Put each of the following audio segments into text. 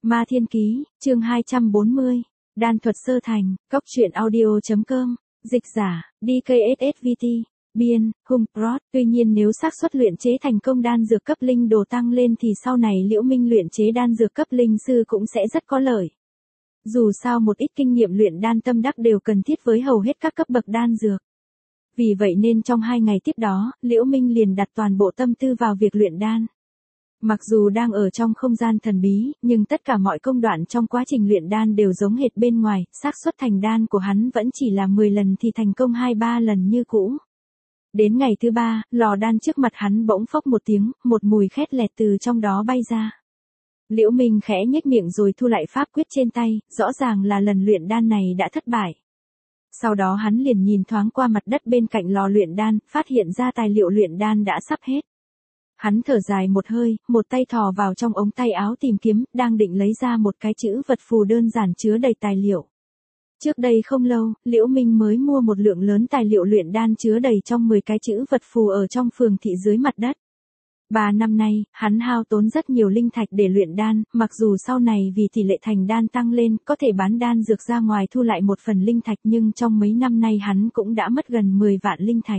Ma Thiên Ký, chương 240, Đan thuật sơ thành, Cóc truyện audio.com, dịch giả, DKSSVT, biên, Hùng Prod. Tuy nhiên nếu xác suất luyện chế thành công đan dược cấp linh đồ tăng lên thì sau này Liễu Minh luyện chế đan dược cấp linh sư cũng sẽ rất có lợi. Dù sao một ít kinh nghiệm luyện đan tâm đắc đều cần thiết với hầu hết các cấp bậc đan dược. Vì vậy nên trong 2 ngày tiếp đó, Liễu Minh liền đặt toàn bộ tâm tư vào việc luyện đan. Mặc dù đang ở trong không gian thần bí, nhưng tất cả mọi công đoạn trong quá trình luyện đan đều giống hệt bên ngoài, xác suất thành đan của hắn vẫn chỉ là 10 lần thì thành công 2-3 lần như cũ. Đến ngày thứ 3, lò đan trước mặt hắn bỗng phốc một tiếng, một mùi khét lẹt từ trong đó bay ra. Liễu Minh khẽ nhếch miệng rồi thu lại pháp quyết trên tay, rõ ràng là lần luyện đan này đã thất bại. Sau đó hắn liền nhìn thoáng qua mặt đất bên cạnh lò luyện đan, phát hiện ra tài liệu luyện đan đã sắp hết. Hắn thở dài một hơi, một tay thò vào trong ống tay áo tìm kiếm, đang định lấy ra một cái chữ vật phù đơn giản chứa đầy tài liệu. Trước đây không lâu, Liễu Minh mới mua một lượng lớn tài liệu luyện đan chứa đầy trong 10 cái chữ vật phù ở trong phường thị dưới mặt đất. 3 năm nay, hắn hao tốn rất nhiều linh thạch để luyện đan, mặc dù sau này vì tỷ lệ thành đan tăng lên, có thể bán đan dược ra ngoài thu lại một phần linh thạch, nhưng trong mấy năm nay hắn cũng đã mất gần 10 vạn linh thạch.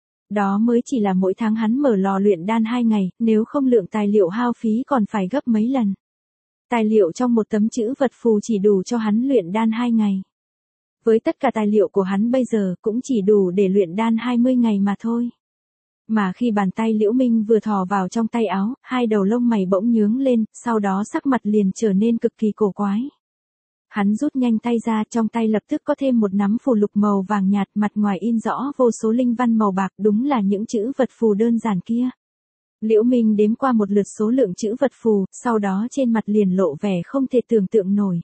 Đó mới chỉ là mỗi tháng hắn mở lò luyện đan 2 ngày, nếu không lượng tài liệu hao phí còn phải gấp mấy lần. Tài liệu trong một tấm chữ vật phù chỉ đủ cho hắn luyện đan 2 ngày. Với tất cả tài liệu của hắn bây giờ cũng chỉ đủ để luyện đan 20 ngày mà thôi. Mà khi bàn tay Liễu Minh vừa thò vào trong tay áo, 2 đầu lông mày bỗng nhướng lên, sau đó sắc mặt liền trở nên cực kỳ cổ quái. Hắn rút nhanh tay ra, trong tay lập tức có thêm một nắm phù lục màu vàng nhạt, mặt ngoài in rõ vô số linh văn màu bạc, đúng là những chữ vật phù đơn giản kia. Liễu Minh đếm qua một lượt số lượng chữ vật phù, sau đó trên mặt liền lộ vẻ không thể tưởng tượng nổi.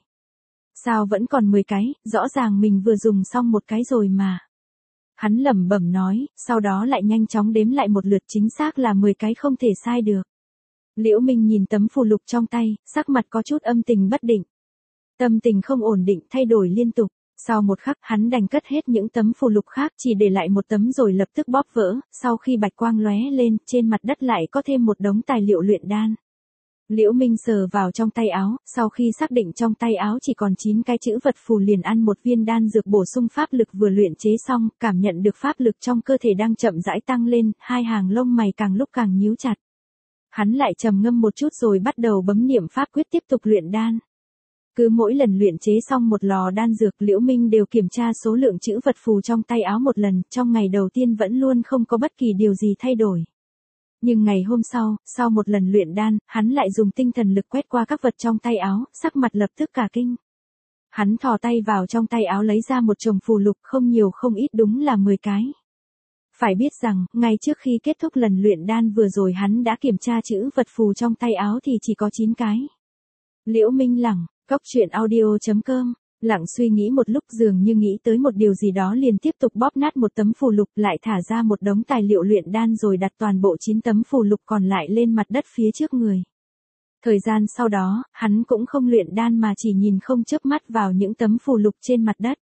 Sao vẫn còn 10 cái, rõ ràng mình vừa dùng xong một cái rồi mà. Hắn lẩm bẩm nói, sau đó lại nhanh chóng đếm lại một lượt, chính xác là 10 cái không thể sai được. Liễu Minh nhìn tấm phù lục trong tay, sắc mặt có chút âm tình bất định. Tâm tình không ổn định, thay đổi liên tục. Sau một khắc, hắn đành cất hết những tấm phù lục khác, chỉ để lại một tấm rồi lập tức bóp vỡ. Sau khi bạch quang lóe lên, trên mặt đất lại có thêm một đống tài liệu luyện đan. Liễu Minh sờ vào trong tay áo, sau khi xác định trong tay áo chỉ còn 9 cái chữ vật phù liền ăn một viên đan dược bổ sung pháp lực vừa luyện chế xong, cảm nhận được pháp lực trong cơ thể đang chậm rãi tăng lên, 2 hàng lông mày càng lúc càng nhíu chặt. Hắn lại trầm ngâm một chút rồi bắt đầu bấm niệm pháp quyết tiếp tục luyện đan. Cứ mỗi lần luyện chế xong một lò đan dược, Liễu Minh đều kiểm tra số lượng chữ vật phù trong tay áo một lần, trong ngày đầu tiên vẫn luôn không có bất kỳ điều gì thay đổi. Nhưng ngày hôm sau, sau một lần luyện đan, hắn lại dùng tinh thần lực quét qua các vật trong tay áo, sắc mặt lập tức cả kinh. Hắn thò tay vào trong tay áo lấy ra một chồng phù lục, không nhiều không ít, đúng là 10 cái. Phải biết rằng, ngay trước khi kết thúc lần luyện đan vừa rồi hắn đã kiểm tra chữ vật phù trong tay áo thì chỉ có 9 cái. Liễu Minh lẳng, Cóc truyện audio.com, lặng suy nghĩ một lúc, dường như nghĩ tới một điều gì đó liền tiếp tục bóp nát một tấm phù lục, lại thả ra một đống tài liệu luyện đan rồi đặt toàn bộ 9 tấm phù lục còn lại lên mặt đất phía trước người. Thời gian sau đó, hắn cũng không luyện đan mà chỉ nhìn không chớp mắt vào những tấm phù lục trên mặt đất.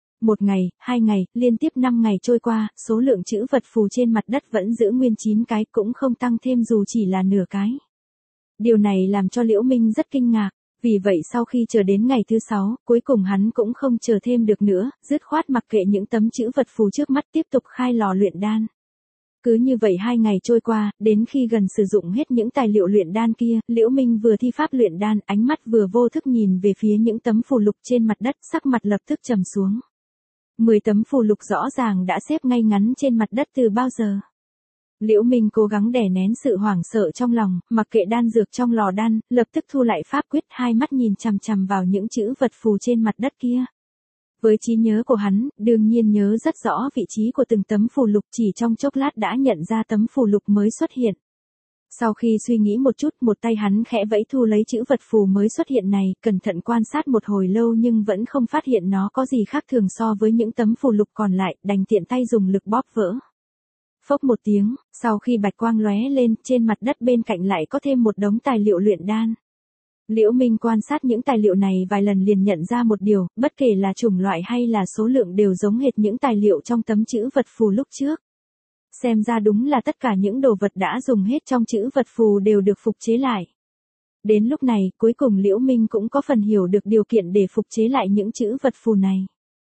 1 ngày, 2 ngày, liên tiếp 5 ngày trôi qua, số lượng chữ vật phù trên mặt đất vẫn giữ nguyên 9 cái, cũng không tăng thêm dù chỉ là nửa cái. Điều này làm cho Liễu Minh rất kinh ngạc. Vì vậy sau khi chờ đến ngày thứ 6, cuối cùng hắn cũng không chờ thêm được nữa, dứt khoát mặc kệ những tấm chữ vật phù trước mắt, tiếp tục khai lò luyện đan. Cứ như vậy 2 ngày trôi qua, đến khi gần sử dụng hết những tài liệu luyện đan kia, Liễu Minh vừa thi pháp luyện đan, ánh mắt vừa vô thức nhìn về phía những tấm phù lục trên mặt đất, sắc mặt lập tức trầm xuống. 10 tấm phù lục rõ ràng đã xếp ngay ngắn trên mặt đất từ bao giờ. Liễu Minh cố gắng đè nén sự hoảng sợ trong lòng, mặc kệ đan dược trong lò đan, lập tức thu lại pháp quyết, 2 mắt nhìn chằm chằm vào những chữ vật phù trên mặt đất kia. Với trí nhớ của hắn, đương nhiên nhớ rất rõ vị trí của từng tấm phù lục, chỉ trong chốc lát đã nhận ra tấm phù lục mới xuất hiện. Sau khi suy nghĩ một chút, một tay hắn khẽ vẫy thu lấy chữ vật phù mới xuất hiện này, cẩn thận quan sát một hồi lâu nhưng vẫn không phát hiện nó có gì khác thường so với những tấm phù lục còn lại, đành tiện tay dùng lực bóp vỡ. Phốc một tiếng, sau khi bạch quang lóe lên, trên mặt đất bên cạnh lại có thêm một đống tài liệu luyện đan. Liễu Minh quan sát những tài liệu này vài lần liền nhận ra một điều, bất kể là chủng loại hay là số lượng đều giống hệt những tài liệu trong tấm chữ vật phù lúc trước. Xem ra đúng là tất cả những đồ vật đã dùng hết trong chữ vật phù đều được phục chế lại. Đến lúc này, cuối cùng Liễu Minh cũng có phần hiểu được điều kiện để phục chế lại những chữ vật phù này.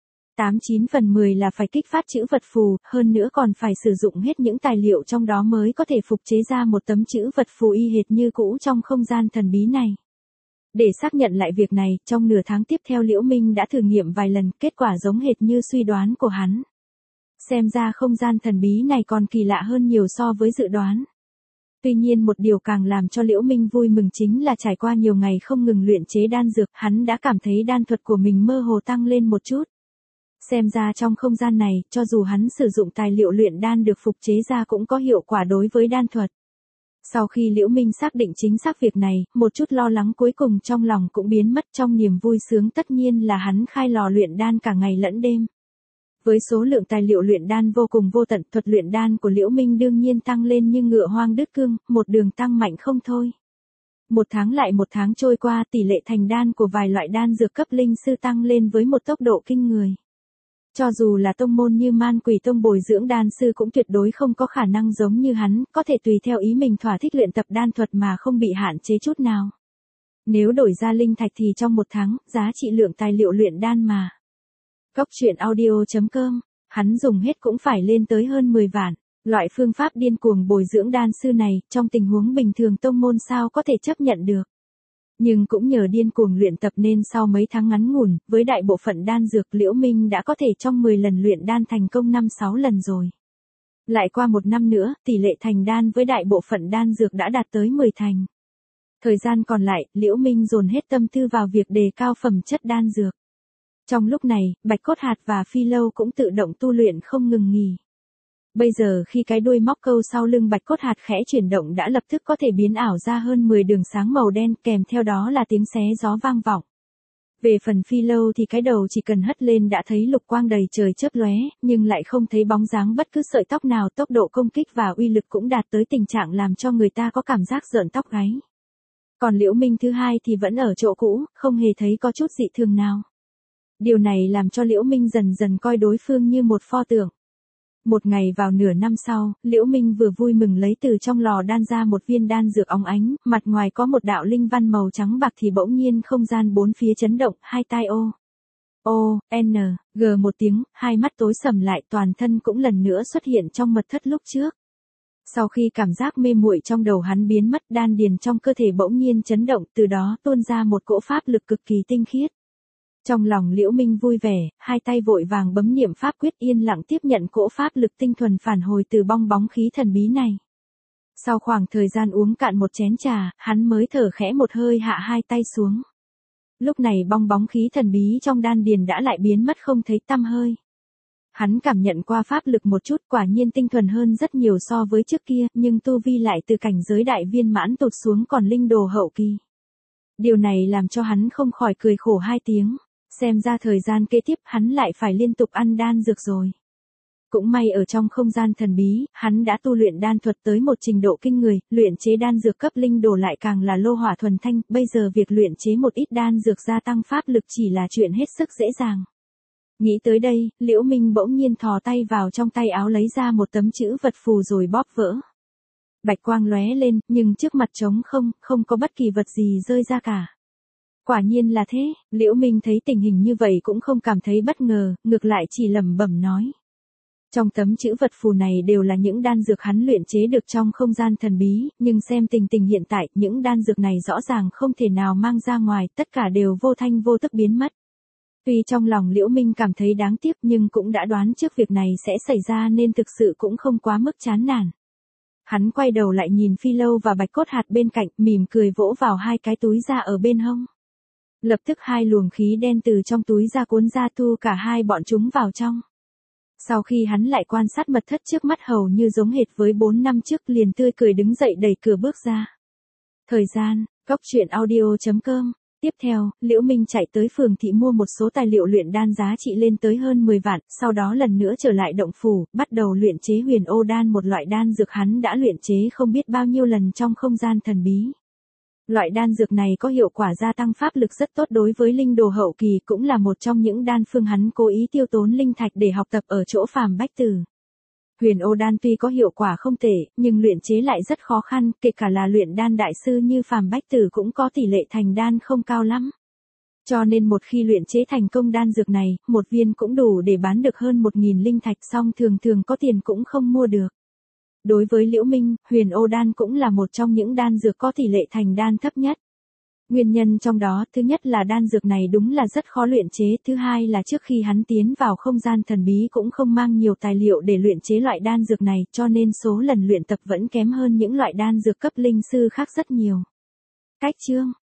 89 phần 10 là phải kích phát chữ vật phù, hơn nữa còn phải sử dụng hết những tài liệu trong đó mới có thể phục chế ra một tấm chữ vật phù y hệt như cũ trong không gian thần bí này. Để xác nhận lại việc này, trong nửa tháng tiếp theo Liễu Minh đã thử nghiệm vài lần, kết quả giống hệt như suy đoán của hắn. Xem ra không gian thần bí này còn kỳ lạ hơn nhiều so với dự đoán. Tuy nhiên một điều càng làm cho Liễu Minh vui mừng chính là trải qua nhiều ngày không ngừng luyện chế đan dược, hắn đã cảm thấy đan thuật của mình mơ hồ tăng lên một chút. Xem ra trong không gian này, cho dù hắn sử dụng tài liệu luyện đan được phục chế ra cũng có hiệu quả đối với đan thuật. Sau khi Liễu Minh xác định chính xác việc này, một chút lo lắng cuối cùng trong lòng cũng biến mất, trong niềm vui sướng tất nhiên là hắn khai lò luyện đan cả ngày lẫn đêm. Với số lượng tài liệu luyện đan vô cùng vô tận, thuật luyện đan của Liễu Minh đương nhiên tăng lên như ngựa hoang đứt cương, một đường tăng mạnh không thôi. Một tháng lại một tháng trôi qua, tỷ lệ thành đan của vài loại đan dược cấp linh sư tăng lên với một tốc độ kinh người. Cho dù là tông môn như Man Quỷ Tông bồi dưỡng đan sư cũng tuyệt đối không có khả năng giống như hắn, có thể tùy theo ý mình thỏa thích luyện tập đan thuật mà không bị hạn chế chút nào. Nếu đổi ra linh thạch thì trong một tháng, giá trị lượng tài liệu luyện đan mà. Cốc truyện audio.com, hắn dùng hết cũng phải lên tới hơn 10 vạn. Loại phương pháp điên cuồng bồi dưỡng đan sư này, trong tình huống bình thường tông môn sao có thể chấp nhận được. Nhưng cũng nhờ điên cuồng luyện tập nên sau mấy tháng ngắn ngủn, với đại bộ phận đan dược Liễu Minh đã có thể trong 10 lần luyện đan thành công 5-6 lần rồi. Lại qua một năm nữa, tỷ lệ thành đan với đại bộ phận đan dược đã đạt tới 10 thành. Thời gian còn lại, Liễu Minh dồn hết tâm tư vào việc đề cao phẩm chất đan dược. Trong lúc này, Bạch Cốt Hạt và Phi Lâu cũng tự động tu luyện không ngừng nghỉ. Bây giờ khi cái đuôi móc câu sau lưng Bạch Cốt Hạt khẽ chuyển động đã lập tức có thể biến ảo ra hơn 10 đường sáng màu đen, kèm theo đó là tiếng xé gió vang vọng. Về phần Phi Lâu thì cái đầu chỉ cần hất lên đã thấy lục quang đầy trời chớp lóe, nhưng lại không thấy bóng dáng bất cứ sợi tóc nào, tốc độ công kích và uy lực cũng đạt tới tình trạng làm cho người ta có cảm giác rợn tóc gáy. Còn Liễu Minh thứ hai thì vẫn ở chỗ cũ, không hề thấy có chút dị thường nào. Điều này làm cho Liễu Minh dần dần coi đối phương như một pho tượng. Một ngày vào nửa năm sau, Liễu Minh vừa vui mừng lấy từ trong lò đan ra một viên đan dược óng ánh, mặt ngoài có một đạo linh văn màu trắng bạc thì bỗng nhiên không gian bốn phía chấn động, hai tai G một tiếng, hai mắt tối sầm lại, toàn thân cũng lần nữa xuất hiện trong mật thất lúc trước. Sau khi cảm giác mê muội trong đầu hắn biến mất, đan điền trong cơ thể bỗng nhiên chấn động, từ đó tuôn ra một cỗ pháp lực cực kỳ tinh khiết. Trong lòng Liễu Minh vui vẻ, hai tay vội vàng bấm niệm pháp quyết yên lặng tiếp nhận cỗ pháp lực tinh thuần phản hồi từ bong bóng khí thần bí này. Sau khoảng thời gian uống cạn một chén trà, hắn mới thở khẽ một hơi hạ hai tay xuống. Lúc này bong bóng khí thần bí trong đan điền đã lại biến mất không thấy tăm hơi. Hắn cảm nhận qua pháp lực một chút, quả nhiên tinh thuần hơn rất nhiều so với trước kia, nhưng tu vi lại từ cảnh giới đại viên mãn tụt xuống còn linh đồ hậu kỳ. Điều này làm cho hắn không khỏi cười khổ hai tiếng. Xem ra thời gian kế tiếp hắn lại phải liên tục ăn đan dược rồi. Cũng may ở trong không gian thần bí, hắn đã tu luyện đan thuật tới một trình độ kinh người, luyện chế đan dược cấp linh đồ lại càng là lô hỏa thuần thanh, bây giờ việc luyện chế một ít đan dược gia tăng pháp lực chỉ là chuyện hết sức dễ dàng. Nghĩ tới đây, Liễu Minh bỗng nhiên thò tay vào trong tay áo lấy ra một tấm chữ vật phù rồi bóp vỡ. Bạch quang lóe lên, nhưng trước mặt trống không, không có bất kỳ vật gì rơi ra cả. Quả nhiên là thế, Liễu Minh thấy tình hình như vậy cũng không cảm thấy bất ngờ, ngược lại chỉ lẩm bẩm nói. Trong tấm chữ vật phù này đều là những đan dược hắn luyện chế được trong không gian thần bí, nhưng xem tình hình hiện tại, những đan dược này rõ ràng không thể nào mang ra ngoài, tất cả đều vô thanh vô tức biến mất. Tuy trong lòng Liễu Minh cảm thấy đáng tiếc nhưng cũng đã đoán trước việc này sẽ xảy ra nên thực sự cũng không quá mức chán nản. Hắn quay đầu lại nhìn Phi Lâu và Bạch Cốt Hạt bên cạnh, mỉm cười vỗ vào hai cái túi da ở bên hông. Lập tức hai luồng khí đen từ trong túi ra cuốn ra thu cả hai bọn chúng vào trong. Sau khi hắn lại quan sát mật thất trước mắt hầu như giống hệt với 4 năm trước, liền tươi cười đứng dậy đẩy cửa bước ra. Thời gian, cốc truyện audio.com. Tiếp theo, Liễu Minh chạy tới phường thị mua một số tài liệu luyện đan giá trị lên tới hơn 10 vạn, sau đó lần nữa trở lại động phủ, bắt đầu luyện chế huyền ô đan, một loại đan dược hắn đã luyện chế không biết bao nhiêu lần trong không gian thần bí. Loại đan dược này có hiệu quả gia tăng pháp lực rất tốt đối với linh đồ hậu kỳ, cũng là một trong những đan phương hắn cố ý tiêu tốn linh thạch để học tập ở chỗ Phàm Bách Tử. Huyền ô đan tuy có hiệu quả không tệ, nhưng luyện chế lại rất khó khăn, kể cả là luyện đan đại sư như Phàm Bách Tử cũng có tỷ lệ thành đan không cao lắm. Cho nên một khi luyện chế thành công đan dược này, một viên cũng đủ để bán được hơn 1.000 linh thạch, song thường thường có tiền cũng không mua được. Đối với Liễu Minh, huyền ô đan cũng là một trong những đan dược có tỷ lệ thành đan thấp nhất. Nguyên nhân trong đó, thứ nhất là đan dược này đúng là rất khó luyện chế, thứ hai là trước khi hắn tiến vào không gian thần bí cũng không mang nhiều tài liệu để luyện chế loại đan dược này, cho nên số lần luyện tập vẫn kém hơn những loại đan dược cấp linh sư khác rất nhiều. Cách chương